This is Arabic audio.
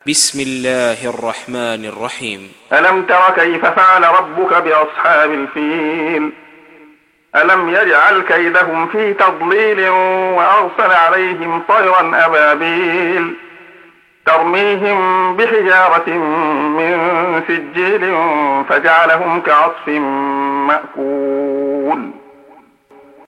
بسم الله الرحمن الرحيم. ألم تر كيف فعل ربك بأصحاب الفيل ألم يجعل كيدهم في تضليل وأرسل عليهم طيرا أبابيل ترميهم بحجارة من سجيل فجعلهم كعصف مأكول.